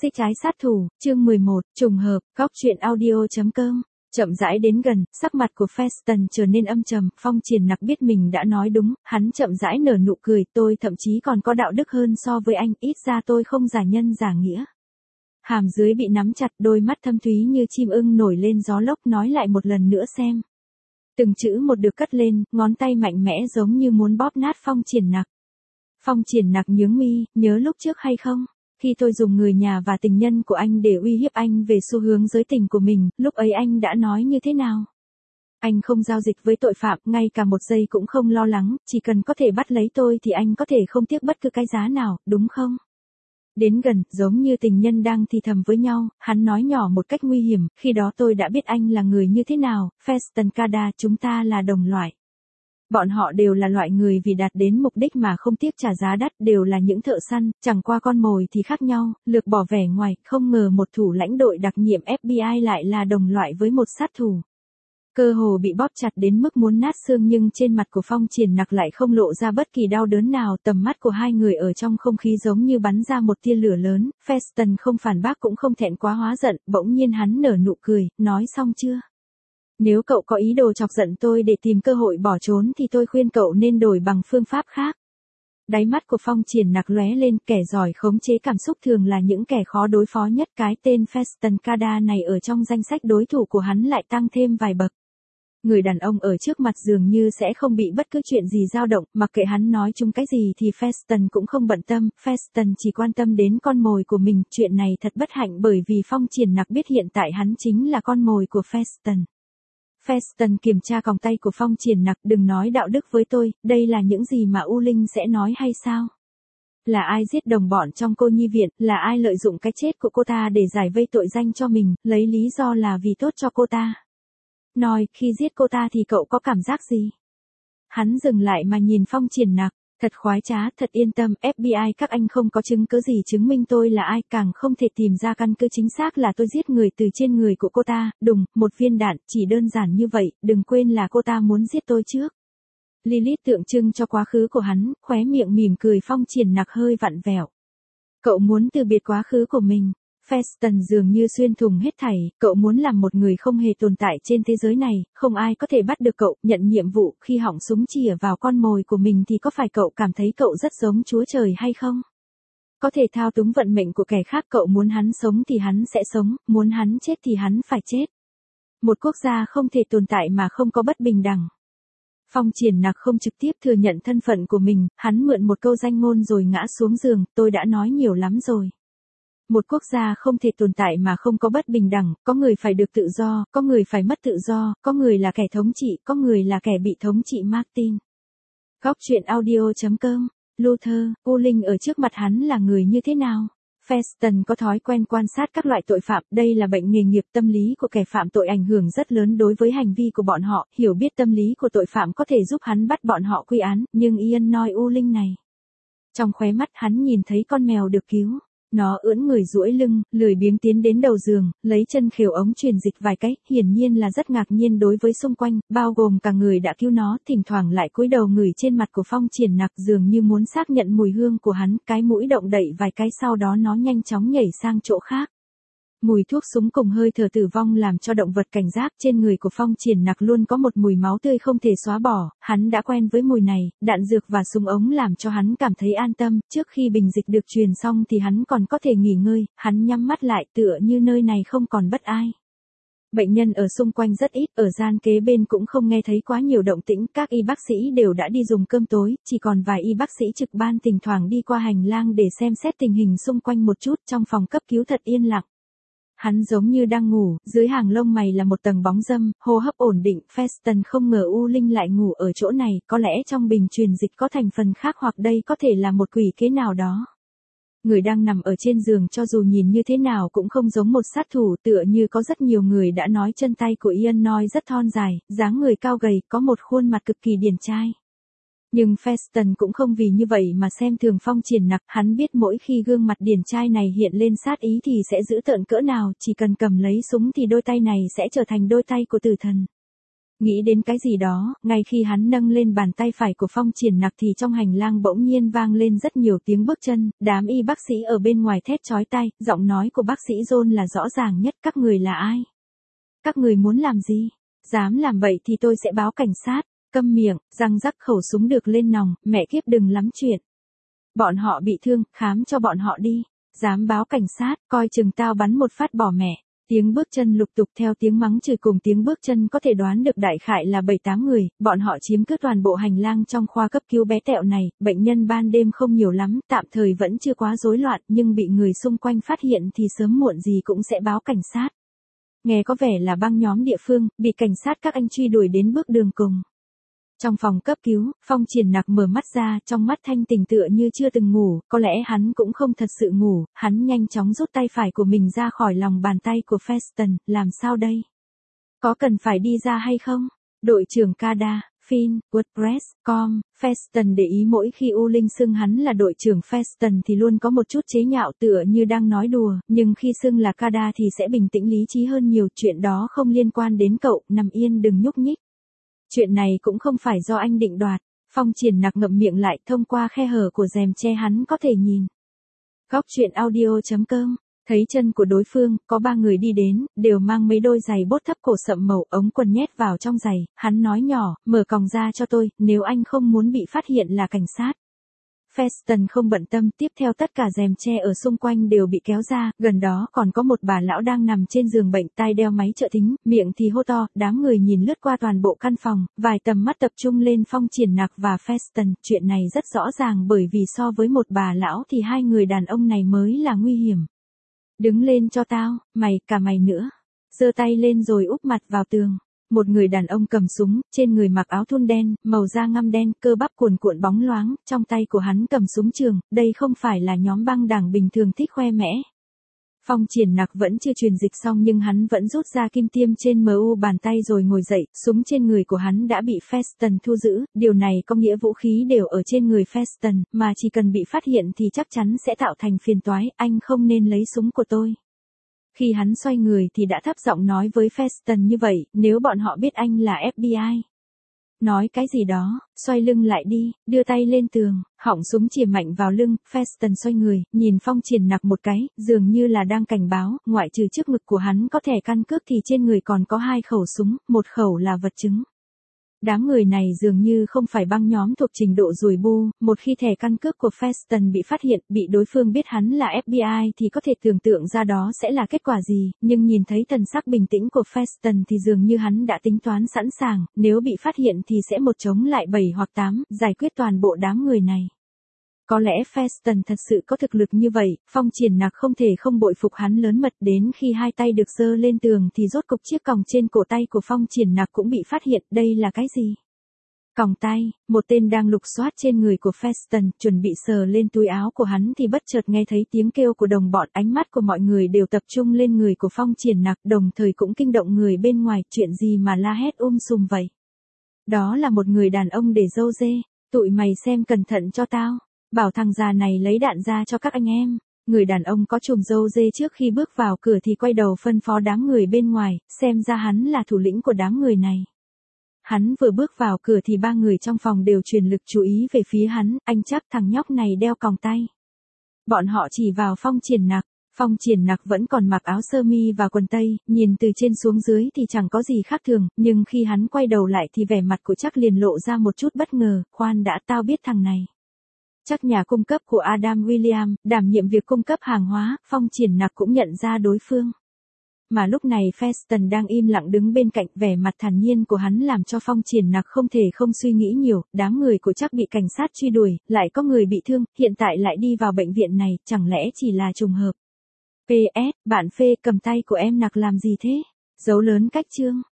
Xích trái sát thủ, chương 11, trùng hợp, góc truyện audio.com. Chậm rãi đến gần, sắc mặt của Feston trở nên âm trầm, Phong Triển Nặc biết mình đã nói đúng, hắn chậm rãi nở nụ cười, tôi thậm chí còn có đạo đức hơn so với anh, ít ra tôi không giả nhân giả nghĩa. Hàm dưới bị nắm chặt, đôi mắt thâm thúy như chim ưng nổi lên gió lốc, nói lại một lần nữa xem. Từng chữ một được cất lên, ngón tay mạnh mẽ giống như muốn bóp nát Phong Triển Nặc. Phong Triển Nặc nhướng mi, nhớ lúc trước hay không? Khi tôi dùng người nhà và tình nhân của anh để uy hiếp anh về xu hướng giới tình của mình, lúc ấy anh đã nói như thế nào? Anh không giao dịch với tội phạm, ngay cả một giây cũng không lo lắng, chỉ cần có thể bắt lấy tôi thì anh có thể không tiếc bất cứ cái giá nào, đúng không? Đến gần, giống như tình nhân đang thì thầm với nhau, hắn nói nhỏ một cách nguy hiểm, khi đó tôi đã biết anh là người như thế nào, Feston Kada, chúng ta là đồng loại. Bọn họ đều là loại người vì đạt đến mục đích mà không tiếc trả giá đắt, đều là những thợ săn, chẳng qua con mồi thì khác nhau, lược bỏ vẻ ngoài, không ngờ một thủ lãnh đội đặc nhiệm FBI lại là đồng loại với một sát thủ. Cơ hồ bị bóp chặt đến mức muốn nát xương nhưng trên mặt của Phong Triển Nặc lại không lộ ra bất kỳ đau đớn nào, tầm mắt của hai người ở trong không khí giống như bắn ra một tia lửa lớn, Feston không phản bác cũng không thẹn quá hóa giận, bỗng nhiên hắn nở nụ cười, nói xong chưa? Nếu cậu có ý đồ chọc giận tôi để tìm cơ hội bỏ trốn thì tôi khuyên cậu nên đổi bằng phương pháp khác. Đáy mắt của Phong Triển Nặc lóe lên, kẻ giỏi khống chế cảm xúc thường là những kẻ khó đối phó nhất, cái tên Feston Kada này ở trong danh sách đối thủ của hắn lại tăng thêm vài bậc. Người đàn ông ở trước mặt dường như sẽ không bị bất cứ chuyện gì dao động, mặc kệ hắn nói chung cái gì thì Feston cũng không bận tâm, Feston chỉ quan tâm đến con mồi của mình, chuyện này thật bất hạnh bởi vì Phong Triển Nặc biết hiện tại hắn chính là con mồi của Feston. Feston kiểm tra còng tay của Phong Triển Nặc, đừng nói đạo đức với tôi, đây là những gì mà U Linh sẽ nói hay sao? Là ai giết đồng bọn trong cô nhi viện, là ai lợi dụng cái chết của cô ta để giải vây tội danh cho mình, lấy lý do là vì tốt cho cô ta? Nói, khi giết cô ta thì cậu có cảm giác gì? Hắn dừng lại mà nhìn Phong Triển Nặc. Thật khoái trá, thật yên tâm, FBI các anh không có chứng cứ gì chứng minh tôi là ai, càng không thể tìm ra căn cứ chính xác là tôi giết người từ trên người của cô ta, đùng, một viên đạn, chỉ đơn giản như vậy, đừng quên là cô ta muốn giết tôi trước. Lilith tượng trưng cho quá khứ của hắn, khóe miệng mỉm cười, Phong Triển Nặc hơi vặn vẹo. Cậu muốn từ biệt quá khứ của mình. Feston dường như xuyên thủng hết thảy, cậu muốn làm một người không hề tồn tại trên thế giới này, không ai có thể bắt được cậu, nhận nhiệm vụ, khi họng súng chĩa vào con mồi của mình thì có phải cậu cảm thấy cậu rất giống Chúa Trời hay không? Có thể thao túng vận mệnh của kẻ khác, cậu muốn hắn sống thì hắn sẽ sống, muốn hắn chết thì hắn phải chết. Một quốc gia không thể tồn tại mà không có bất bình đẳng. Phong Triển Nặc không trực tiếp thừa nhận thân phận của mình, hắn mượn một câu danh ngôn rồi ngã xuống giường, tôi đã nói nhiều lắm rồi. Một quốc gia không thể tồn tại mà không có bất bình đẳng, có người phải được tự do, có người phải mất tự do, có người là kẻ thống trị, có người là kẻ bị thống trị. Martin. Góc truyện audio.com. Luther, U Linh ở trước mặt hắn là người như thế nào? Feston có thói quen quan sát các loại tội phạm, đây là bệnh nghề nghiệp, tâm lý của kẻ phạm tội ảnh hưởng rất lớn đối với hành vi của bọn họ, hiểu biết tâm lý của tội phạm có thể giúp hắn bắt bọn họ quy án, nhưng Ian nói U Linh này. Trong khóe mắt hắn nhìn thấy con mèo được cứu. Nó ưỡn người duỗi lưng, lười biếng tiến đến đầu giường, lấy chân khều ống truyền dịch vài cái, hiển nhiên là rất ngạc nhiên đối với xung quanh, bao gồm cả người đã cứu nó, thỉnh thoảng lại cúi đầu ngửi trên mặt của Phong Triển Nặc dường như muốn xác nhận mùi hương của hắn, cái mũi động đậy vài cái sau đó nó nhanh chóng nhảy sang chỗ khác. Mùi thuốc súng cùng hơi thở tử vong làm cho động vật cảnh giác, trên người của Phong Triển Nặc luôn có một mùi máu tươi không thể xóa bỏ, hắn đã quen với mùi này, đạn dược và súng ống làm cho hắn cảm thấy an tâm, trước khi bình dịch được truyền xong thì hắn còn có thể nghỉ ngơi, hắn nhắm mắt lại tựa như nơi này không còn bất ai. Bệnh nhân ở xung quanh rất ít, ở gian kế bên cũng không nghe thấy quá nhiều động tĩnh, các y bác sĩ đều đã đi dùng cơm tối, chỉ còn vài y bác sĩ trực ban thỉnh thoảng đi qua hành lang để xem xét tình hình xung quanh một chút, trong phòng cấp cứu thật yên lặng. Hắn giống như đang ngủ, dưới hàng lông mày là một tầng bóng râm, hô hấp ổn định, Feston không ngờ U Linh lại ngủ ở chỗ này, có lẽ trong bình truyền dịch có thành phần khác hoặc đây có thể là một quỷ kế nào đó. Người đang nằm ở trên giường cho dù nhìn như thế nào cũng không giống một sát thủ, tựa như có rất nhiều người đã nói chân tay của Ian Noy rất thon dài, dáng người cao gầy, có một khuôn mặt cực kỳ điển trai. Nhưng Feston cũng không vì như vậy mà xem thường Phong Triển Nặc, hắn biết mỗi khi gương mặt điển trai này hiện lên sát ý thì sẽ dữ tợn cỡ nào, chỉ cần cầm lấy súng thì đôi tay này sẽ trở thành đôi tay của tử thần. Nghĩ đến cái gì đó, ngay khi hắn nâng lên bàn tay phải của Phong Triển Nặc thì trong hành lang bỗng nhiên vang lên rất nhiều tiếng bước chân, đám y bác sĩ ở bên ngoài thét chói tai, giọng nói của bác sĩ John là rõ ràng nhất, các người là ai? Các người muốn làm gì? Dám làm vậy thì tôi sẽ báo cảnh sát. Câm miệng, răng rắc, khẩu súng được lên nòng, mẹ kiếp đừng lắm chuyện. Bọn họ bị thương, khám cho bọn họ đi. Dám báo cảnh sát, coi chừng tao bắn một phát bỏ mẹ. Tiếng bước chân lục tục theo tiếng mắng chửi cùng tiếng bước chân có thể đoán được đại khái là 7-8 người, bọn họ chiếm cứ toàn bộ hành lang trong khoa cấp cứu bé tẹo này, bệnh nhân ban đêm không nhiều lắm, tạm thời vẫn chưa quá rối loạn, nhưng bị người xung quanh phát hiện thì sớm muộn gì cũng sẽ báo cảnh sát. Nghe có vẻ là băng nhóm địa phương, bị cảnh sát các anh truy đuổi đến bước đường cùng. Trong phòng cấp cứu, Phong Triển Nặc mở mắt ra, trong mắt thanh tỉnh tựa như chưa từng ngủ, có lẽ hắn cũng không thật sự ngủ, hắn nhanh chóng rút tay phải của mình ra khỏi lòng bàn tay của Feston, làm sao đây? Có cần phải đi ra hay không? Đội trưởng Cada, Finn, WordPress, com, Feston để ý mỗi khi U Linh xưng hắn là đội trưởng Feston thì luôn có một chút chế nhạo tựa như đang nói đùa, nhưng khi xưng là Cada thì sẽ bình tĩnh lý trí hơn nhiều, chuyện đó không liên quan đến cậu, nằm yên đừng nhúc nhích. Chuyện này cũng không phải do anh định đoạt. Phong Triển Nặc ngậm miệng lại, thông qua khe hở của rèm che hắn có thể nhìn. Góc truyện audio.com. Thấy chân của đối phương, có 3 người đi đến, đều mang mấy đôi giày bốt thấp cổ sậm màu, ống quần nhét vào trong giày, hắn nói nhỏ, mở còng ra cho tôi, nếu anh không muốn bị phát hiện là cảnh sát. Feston không bận tâm, tiếp theo tất cả rèm che ở xung quanh đều bị kéo ra, gần đó còn có một bà lão đang nằm trên giường bệnh, tai đeo máy trợ thính, miệng thì hô to, đám người nhìn lướt qua toàn bộ căn phòng, vài tầm mắt tập trung lên Phong Triển Nặc và Feston, chuyện này rất rõ ràng bởi vì so với một bà lão thì 2 người đàn ông này mới là nguy hiểm. Đứng lên cho tao, mày, cả mày nữa. Giơ tay lên rồi úp mặt vào tường. Một người đàn ông cầm súng, trên người mặc áo thun đen, màu da ngăm đen, cơ bắp cuồn cuộn bóng loáng, trong tay của hắn cầm súng trường, đây không phải là nhóm băng đảng bình thường thích khoe mẽ. Phong Triển Nặc vẫn chưa truyền dịch xong nhưng hắn vẫn rút ra kim tiêm trên mu bàn tay rồi ngồi dậy, súng trên người của hắn đã bị Feston thu giữ, điều này có nghĩa vũ khí đều ở trên người Feston, mà chỉ cần bị phát hiện thì chắc chắn sẽ tạo thành phiền toái, anh không nên lấy súng của tôi. Khi hắn xoay người thì đã thấp giọng nói với Feston như vậy, nếu bọn họ biết anh là FBI. Nói cái gì đó, xoay lưng lại đi, đưa tay lên tường, họng súng chìa mạnh vào lưng, Feston xoay người, nhìn Phong Triển Nặc một cái, dường như là đang cảnh báo, ngoại trừ trước ngực của hắn có thẻ căn cước thì trên người còn có 2 khẩu súng, một khẩu là vật chứng. Đám người này dường như không phải băng nhóm thuộc trình độ rùi bu, một khi thẻ căn cước của Feston bị phát hiện, bị đối phương biết hắn là FBI thì có thể tưởng tượng ra đó sẽ là kết quả gì, nhưng nhìn thấy thần sắc bình tĩnh của Feston thì dường như hắn đã tính toán sẵn sàng, nếu bị phát hiện thì sẽ một chống lại 7 hoặc 8, giải quyết toàn bộ đám người này. Có lẽ Feston thật sự có thực lực như vậy, Phong Triển Nặc không thể không bội phục hắn lớn mật, đến khi 2 tay được giơ lên tường thì rốt cục chiếc còng trên cổ tay của Phong Triển Nặc cũng bị phát hiện, đây là cái gì? Còng tay, một tên đang lục soát trên người của Feston, chuẩn bị sờ lên túi áo của hắn thì bất chợt nghe thấy tiếng kêu của đồng bọn, ánh mắt của mọi người đều tập trung lên người của Phong Triển Nặc, đồng thời cũng kinh động người bên ngoài, chuyện gì mà la hét sùm vậy? Đó là một người đàn ông để râu dê, tụi mày xem cẩn thận cho tao. Bảo thằng già này lấy đạn ra cho các anh em. Người đàn ông có chùm râu dê trước khi bước vào cửa thì quay đầu phân phó đám người bên ngoài, xem ra hắn là thủ lĩnh của đám người này. Hắn vừa bước vào cửa thì 3 người trong phòng đều truyền lực chú ý về phía hắn, anh chắc thằng nhóc này đeo còng tay. Bọn họ chỉ vào Phong Triển Nặc. Phong Triển Nặc vẫn còn mặc áo sơ mi và quần tây, nhìn từ trên xuống dưới thì chẳng có gì khác thường, nhưng khi hắn quay đầu lại thì vẻ mặt của chắc liền lộ ra một chút bất ngờ, khoan đã, tao biết thằng này. Chắc nhà cung cấp của Adam William, đảm nhiệm việc cung cấp hàng hóa, Phong Triển Nặc cũng nhận ra đối phương. Mà lúc này Feston đang im lặng đứng bên cạnh, vẻ mặt thản nhiên của hắn làm cho Phong Triển Nặc không thể không suy nghĩ nhiều, đám người của chắc bị cảnh sát truy đuổi, lại có người bị thương, hiện tại lại đi vào bệnh viện này, chẳng lẽ chỉ là trùng hợp. PS, bạn Phê, cầm tay của em Nặc làm gì thế? Dấu lớn cách chương.